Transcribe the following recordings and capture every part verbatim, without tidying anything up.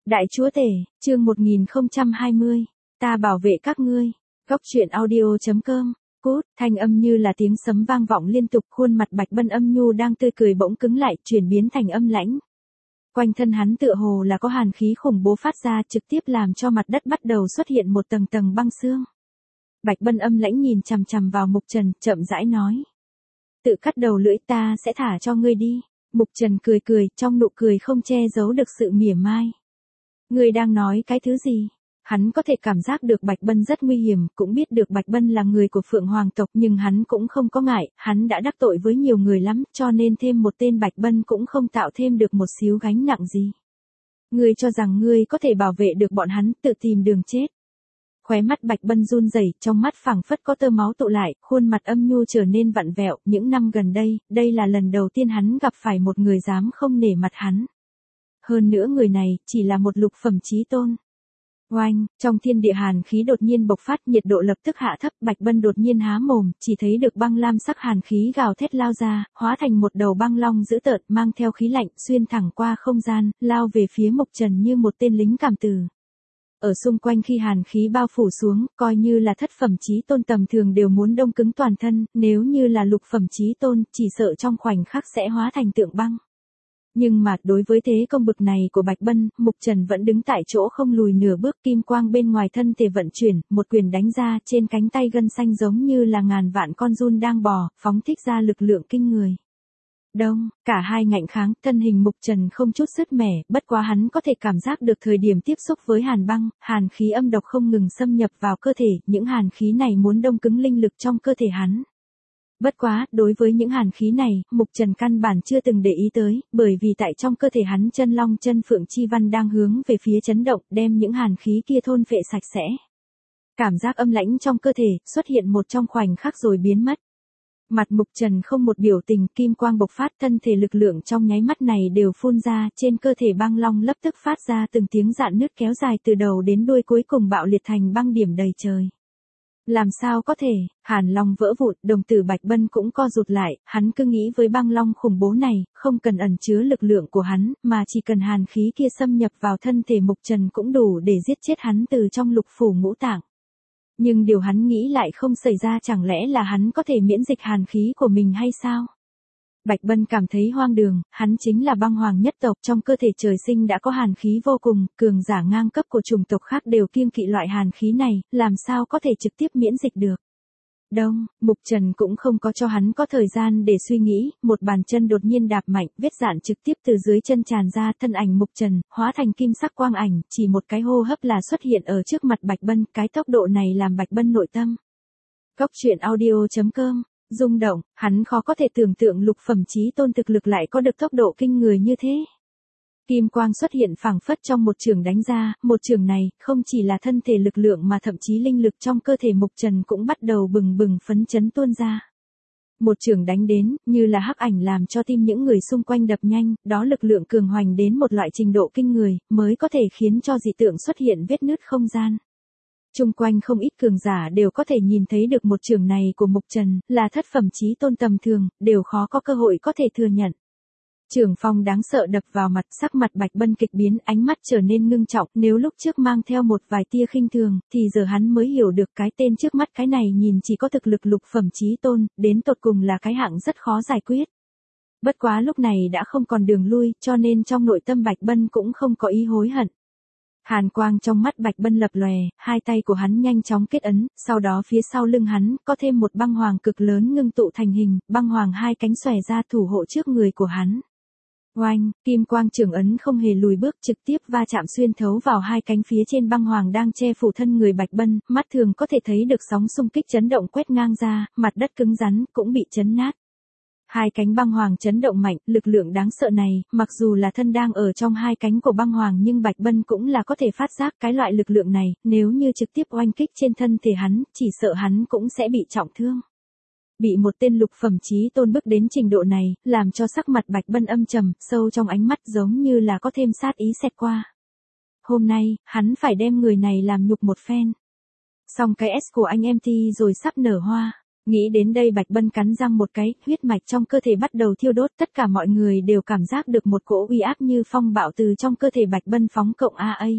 Đại Chúa Tể, chương một nghìn không trăm hai mươi, ta bảo vệ các ngươi. Góc truyện audio.com, cút, thanh âm như là tiếng sấm vang vọng liên tục, khuôn mặt Bạch Bân âm nhu đang tươi cười bỗng cứng lại, chuyển biến thành âm lãnh. Quanh thân hắn tựa hồ là có hàn khí khủng bố phát ra, trực tiếp làm cho mặt đất bắt đầu xuất hiện một tầng tầng băng xương. Bạch Bân âm lãnh nhìn chằm chằm vào Mục Trần, chậm rãi nói. Tự cắt đầu lưỡi, ta sẽ thả cho ngươi đi. Mục Trần cười cười, trong nụ cười không che giấu được sự mỉa mai. Ngươi đang nói cái thứ gì? Hắn có thể cảm giác được Bạch Bân rất nguy hiểm, cũng biết được Bạch Bân là người của Phượng Hoàng tộc, nhưng hắn cũng không có ngại, hắn đã đắc tội với nhiều người lắm, cho nên thêm một tên Bạch Bân cũng không tạo thêm được một xíu gánh nặng gì. Ngươi cho rằng ngươi có thể bảo vệ được bọn hắn, tự tìm đường chết. Khóe mắt Bạch Bân run rẩy, trong mắt phảng phất có tơ máu tụ lại, khuôn mặt âm nhu trở nên vặn vẹo, những năm gần đây, đây là lần đầu tiên hắn gặp phải một người dám không nể mặt hắn. Hơn nữa người này, chỉ là một lục phẩm chí tôn. Oanh, trong thiên địa hàn khí đột nhiên bộc phát, nhiệt độ lập tức hạ thấp, Bạch Bân đột nhiên há mồm, chỉ thấy được băng lam sắc hàn khí gào thét lao ra, hóa thành một đầu băng long dữ tợn, mang theo khí lạnh, xuyên thẳng qua không gian, lao về phía Mục Trần như một tên lính cảm tử. Ở xung quanh khi hàn khí bao phủ xuống, coi như là thất phẩm chí tôn tầm thường đều muốn đông cứng toàn thân, nếu như là lục phẩm chí tôn, chỉ sợ trong khoảnh khắc sẽ hóa thành tượng băng. Nhưng mà, đối với thế công bực này của Bạch Bân, Mục Trần vẫn đứng tại chỗ không lùi nửa bước, kim quang bên ngoài thân thể vận chuyển, một quyền đánh ra, trên cánh tay gân xanh giống như là ngàn vạn con giun đang bò, phóng thích ra lực lượng kinh người. Đông, cả hai ngạnh kháng, thân hình Mục Trần không chút sứt mẻ, bất quá hắn có thể cảm giác được thời điểm tiếp xúc với hàn băng, hàn khí âm độc không ngừng xâm nhập vào cơ thể, những hàn khí này muốn đông cứng linh lực trong cơ thể hắn. Bất quá, đối với những hàn khí này, Mục Trần căn bản chưa từng để ý tới, bởi vì tại trong cơ thể hắn chân long chân phượng chi văn đang hướng về phía chấn động, đem những hàn khí kia thôn phệ sạch sẽ. Cảm giác âm lãnh trong cơ thể, xuất hiện một trong khoảnh khắc rồi biến mất. Mặt Mục Trần không một biểu tình, kim quang bộc phát, thân thể lực lượng trong nháy mắt này đều phun ra, trên cơ thể băng long lập tức phát ra từng tiếng rạn nứt kéo dài từ đầu đến đuôi, cuối cùng bạo liệt thành băng điểm đầy trời. Làm sao có thể, hàn long vỡ vụn, đồng tử Bạch Bân cũng co rụt lại, hắn cứ nghĩ với băng long khủng bố này, không cần ẩn chứa lực lượng của hắn, mà chỉ cần hàn khí kia xâm nhập vào thân thể Mục Trần cũng đủ để giết chết hắn từ trong lục phủ ngũ tạng. Nhưng điều hắn nghĩ lại không xảy ra, chẳng lẽ là hắn có thể miễn dịch hàn khí của mình hay sao? Bạch Bân cảm thấy hoang đường, hắn chính là băng hoàng nhất tộc, trong cơ thể trời sinh đã có hàn khí vô cùng, cường giả ngang cấp của chủng tộc khác đều kiêng kỵ loại hàn khí này, làm sao có thể trực tiếp miễn dịch được. Đông, Mục Trần cũng không có cho hắn có thời gian để suy nghĩ, một bàn chân đột nhiên đạp mạnh, vết dạn trực tiếp từ dưới chân tràn ra, thân ảnh Mục Trần, hóa thành kim sắc quang ảnh, chỉ một cái hô hấp là xuất hiện ở trước mặt Bạch Bân, cái tốc độ này làm Bạch Bân nội tâm. Góc truyện audio.com, rung động, hắn khó có thể tưởng tượng lục phẩm chí tôn thực lực lại có được tốc độ kinh người như thế. Kim quang xuất hiện phảng phất trong một trường đánh ra, một trường này, không chỉ là thân thể lực lượng mà thậm chí linh lực trong cơ thể Mục Trần cũng bắt đầu bừng bừng phấn chấn tuôn ra. Một trường đánh đến, như là hắc ảnh làm cho tim những người xung quanh đập nhanh, đó lực lượng cường hoành đến một loại trình độ kinh người, mới có thể khiến cho dị tượng xuất hiện vết nứt không gian. Trung quanh không ít cường giả đều có thể nhìn thấy được một trường này của Mục Trần, là thất phẩm chí tôn tầm thường, đều khó có cơ hội có thể thừa nhận. Trường phong đáng sợ đập vào mặt, sắc mặt Bạch Bân kịch biến, ánh mắt trở nên ngưng trọng, nếu lúc trước mang theo một vài tia khinh thường, thì giờ hắn mới hiểu được cái tên trước mắt cái này nhìn chỉ có thực lực lục phẩm chí tôn, đến tột cùng là cái hạng rất khó giải quyết. Bất quá lúc này đã không còn đường lui, cho nên trong nội tâm Bạch Bân cũng không có ý hối hận. Hàn quang trong mắt Bạch Bân lập lòe, hai tay của hắn nhanh chóng kết ấn, sau đó phía sau lưng hắn, có thêm một băng hoàng cực lớn ngưng tụ thành hình, băng hoàng hai cánh xòe ra thủ hộ trước người của hắn. Oanh, kim quang trường ấn không hề lùi bước, trực tiếp va chạm xuyên thấu vào hai cánh phía trên băng hoàng đang che phủ thân người Bạch Bân, mắt thường có thể thấy được sóng xung kích chấn động quét ngang ra, mặt đất cứng rắn, cũng bị chấn nát. Hai cánh băng hoàng chấn động mạnh, lực lượng đáng sợ này, mặc dù là thân đang ở trong hai cánh của băng hoàng nhưng Bạch Bân cũng là có thể phát giác cái loại lực lượng này, nếu như trực tiếp oanh kích trên thân thể hắn, chỉ sợ hắn cũng sẽ bị trọng thương. Bị một tên lục phẩm chí tôn bức đến trình độ này, làm cho sắc mặt Bạch Bân âm trầm, sâu trong ánh mắt giống như là có thêm sát ý xẹt qua. Hôm nay, hắn phải đem người này làm nhục một phen. Xong cái S của anh em Ti rồi sắp nở hoa. Nghĩ đến đây Bạch Bân cắn răng một cái, huyết mạch trong cơ thể bắt đầu thiêu đốt, tất cả mọi người đều cảm giác được một cỗ uy áp như phong bạo từ trong cơ thể Bạch Bân phóng cộng a a.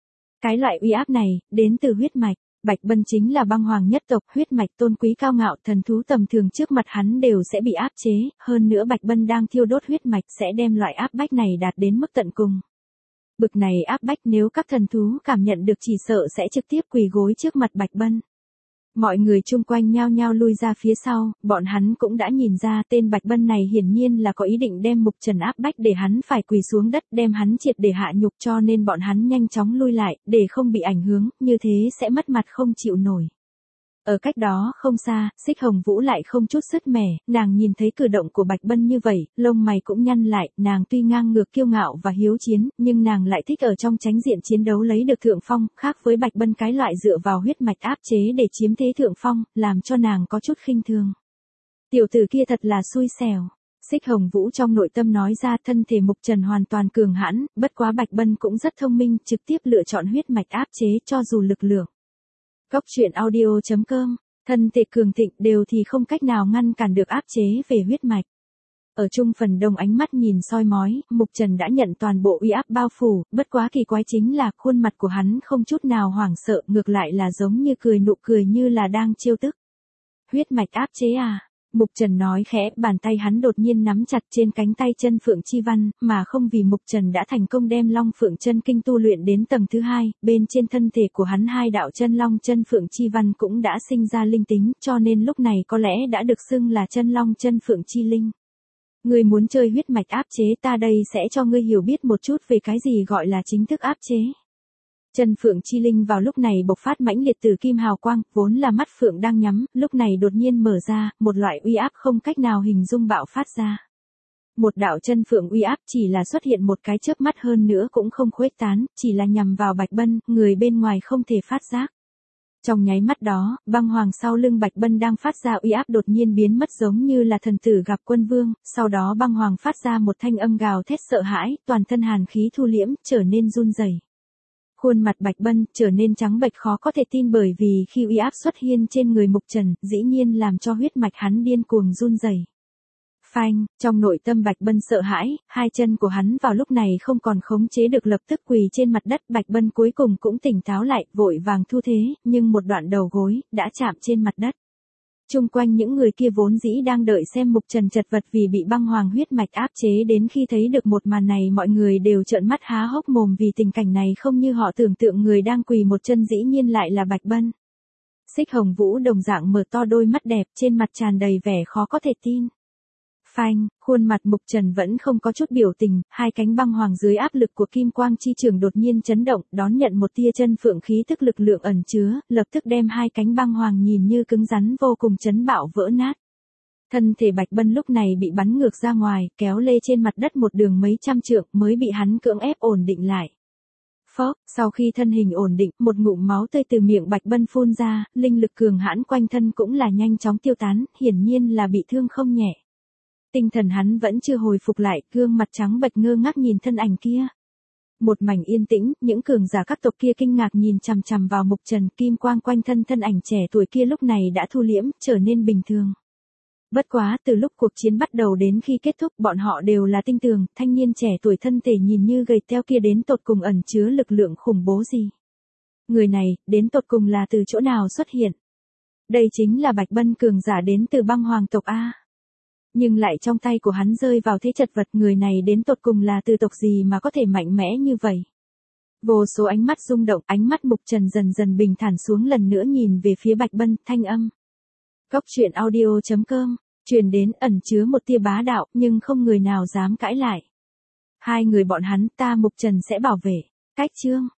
Cái loại uy áp này, đến từ huyết mạch. Bạch Bân chính là băng hoàng nhất tộc, huyết mạch tôn quý cao ngạo, thần thú tầm thường trước mặt hắn đều sẽ bị áp chế, hơn nữa Bạch Bân đang thiêu đốt huyết mạch sẽ đem loại áp bách này đạt đến mức tận cùng. Bực này áp bách nếu các thần thú cảm nhận được chỉ sợ sẽ trực tiếp quỳ gối trước mặt Bạch Bân. Mọi người chung quanh nhao nhao lui ra phía sau, bọn hắn cũng đã nhìn ra tên Bạch Bân này hiển nhiên là có ý định đem Mục Trần áp bách để hắn phải quỳ xuống đất, đem hắn triệt để hạ nhục, cho nên bọn hắn nhanh chóng lui lại, để không bị ảnh hưởng, như thế sẽ mất mặt không chịu nổi. Ở cách đó không xa, Xích Hồng Vũ lại không chút sứt mẻ, nàng nhìn thấy cử động của Bạch Bân như vậy, lông mày cũng nhăn lại, nàng tuy ngang ngược kiêu ngạo và hiếu chiến, nhưng nàng lại thích ở trong chánh diện chiến đấu lấy được thượng phong, khác với Bạch Bân cái loại dựa vào huyết mạch áp chế để chiếm thế thượng phong, làm cho nàng có chút khinh thường. Tiểu tử kia thật là xui xẻo. Xích Hồng Vũ trong nội tâm nói ra, thân thể Mục Trần hoàn toàn cường hãn, bất quá Bạch Bân cũng rất thông minh, trực tiếp lựa chọn huyết mạch áp chế cho dù lực lượng. Góc truyện audio chấm com, thân thể cường thịnh đều thì không cách nào ngăn cản được áp chế về huyết mạch. Ở chung phần đông ánh mắt nhìn soi mói, Mục Trần đã nhận toàn bộ uy áp bao phủ, bất quá kỳ quái chính là khuôn mặt của hắn không chút nào hoảng sợ, ngược lại là giống như cười nụ cười như là đang trêu tức. Huyết mạch áp chế à? Mục Trần nói khẽ, bàn tay hắn đột nhiên nắm chặt trên cánh tay chân Phượng Chi Văn, mà không vì Mục Trần đã thành công đem Long Phượng chân kinh tu luyện đến tầng thứ hai, bên trên thân thể của hắn hai đạo chân Long chân Phượng Chi Văn cũng đã sinh ra linh tính, cho nên lúc này có lẽ đã được xưng là chân Long chân Phượng Chi Linh. Ngươi muốn chơi huyết mạch áp chế, ta đây sẽ cho ngươi hiểu biết một chút về cái gì gọi là chính thức áp chế. Chân Phượng Chi Linh vào lúc này bộc phát mãnh liệt từ kim hào quang, vốn là mắt phượng đang nhắm, lúc này đột nhiên mở ra, một loại uy áp không cách nào hình dung bạo phát ra. Một đạo chân phượng uy áp chỉ là xuất hiện một cái chớp mắt, hơn nữa cũng không khuếch tán, chỉ là nhằm vào Bạch Bân, người bên ngoài không thể phát giác. Trong nháy mắt đó, băng hoàng sau lưng Bạch Bân đang phát ra uy áp đột nhiên biến mất giống như là thần tử gặp quân vương, sau đó băng hoàng phát ra một thanh âm gào thét sợ hãi, toàn thân hàn khí thu liễm, trở nên run rẩy. Khuôn mặt Bạch Bân trở nên trắng bệch khó có thể tin, bởi vì khi uy áp xuất hiện trên người Mục Trần, dĩ nhiên làm cho huyết mạch hắn điên cuồng run rẩy. Phanh, trong nội tâm Bạch Bân sợ hãi, hai chân của hắn vào lúc này không còn khống chế được lập tức quỳ trên mặt đất, Bạch Bân cuối cùng cũng tỉnh táo lại, vội vàng thu thế, nhưng một đoạn đầu gối đã chạm trên mặt đất. Chung quanh những người kia vốn dĩ đang đợi xem Mục Trần chật vật vì bị băng hoàng huyết mạch áp chế, đến khi thấy được một màn này mọi người đều trợn mắt há hốc mồm, vì tình cảnh này không như họ tưởng tượng, người đang quỳ một chân dĩ nhiên lại là Bạch Bân. Xích Hồng Vũ đồng dạng mở to đôi mắt đẹp, trên mặt tràn đầy vẻ khó có thể tin. Phanh, khuôn mặt Mục Trần vẫn không có chút biểu tình, hai cánh băng hoàng dưới áp lực của kim quang chi trường đột nhiên chấn động, đón nhận một tia chân phượng khí tức lực lượng ẩn chứa, lập tức đem hai cánh băng hoàng nhìn như cứng rắn vô cùng chấn bạo vỡ nát. Thân thể Bạch Bân lúc này bị bắn ngược ra ngoài, kéo lê trên mặt đất một đường mấy trăm trượng mới bị hắn cưỡng ép ổn định lại. Phốc, sau khi thân hình ổn định, một ngụm máu tươi từ miệng Bạch Bân phun ra, linh lực cường hãn quanh thân cũng là nhanh chóng tiêu tán, hiển nhiên là bị thương không nhẹ. Tinh thần hắn vẫn chưa hồi phục lại, gương mặt trắng bệch ngơ ngác nhìn thân ảnh kia. Một mảnh yên tĩnh, những cường giả các tộc kia kinh ngạc nhìn chằm chằm vào Mục Trần, kim quang quanh thân thân ảnh trẻ tuổi kia lúc này đã thu liễm, trở nên bình thường. Bất quá, từ lúc cuộc chiến bắt đầu đến khi kết thúc, bọn họ đều là tin tưởng, thanh niên trẻ tuổi thân thể nhìn như gầy teo kia đến tột cùng ẩn chứa lực lượng khủng bố gì. Người này, đến tột cùng là từ chỗ nào xuất hiện? Đây chính là Bạch Bân, cường giả đến từ băng hoàng tộc A. Nhưng lại trong tay của hắn rơi vào thế chật vật, người này đến tột cùng là từ tộc gì mà có thể mạnh mẽ như vậy. Vô số ánh mắt rung động, ánh mắt Mục Trần dần dần bình thản xuống, lần nữa nhìn về phía Bạch Bân, thanh âm. Góc truyện audio chấm com, truyền đến ẩn chứa một tia bá đạo, nhưng không người nào dám cãi lại. Hai người bọn hắn, ta Mục Trần sẽ bảo vệ. Cách chương.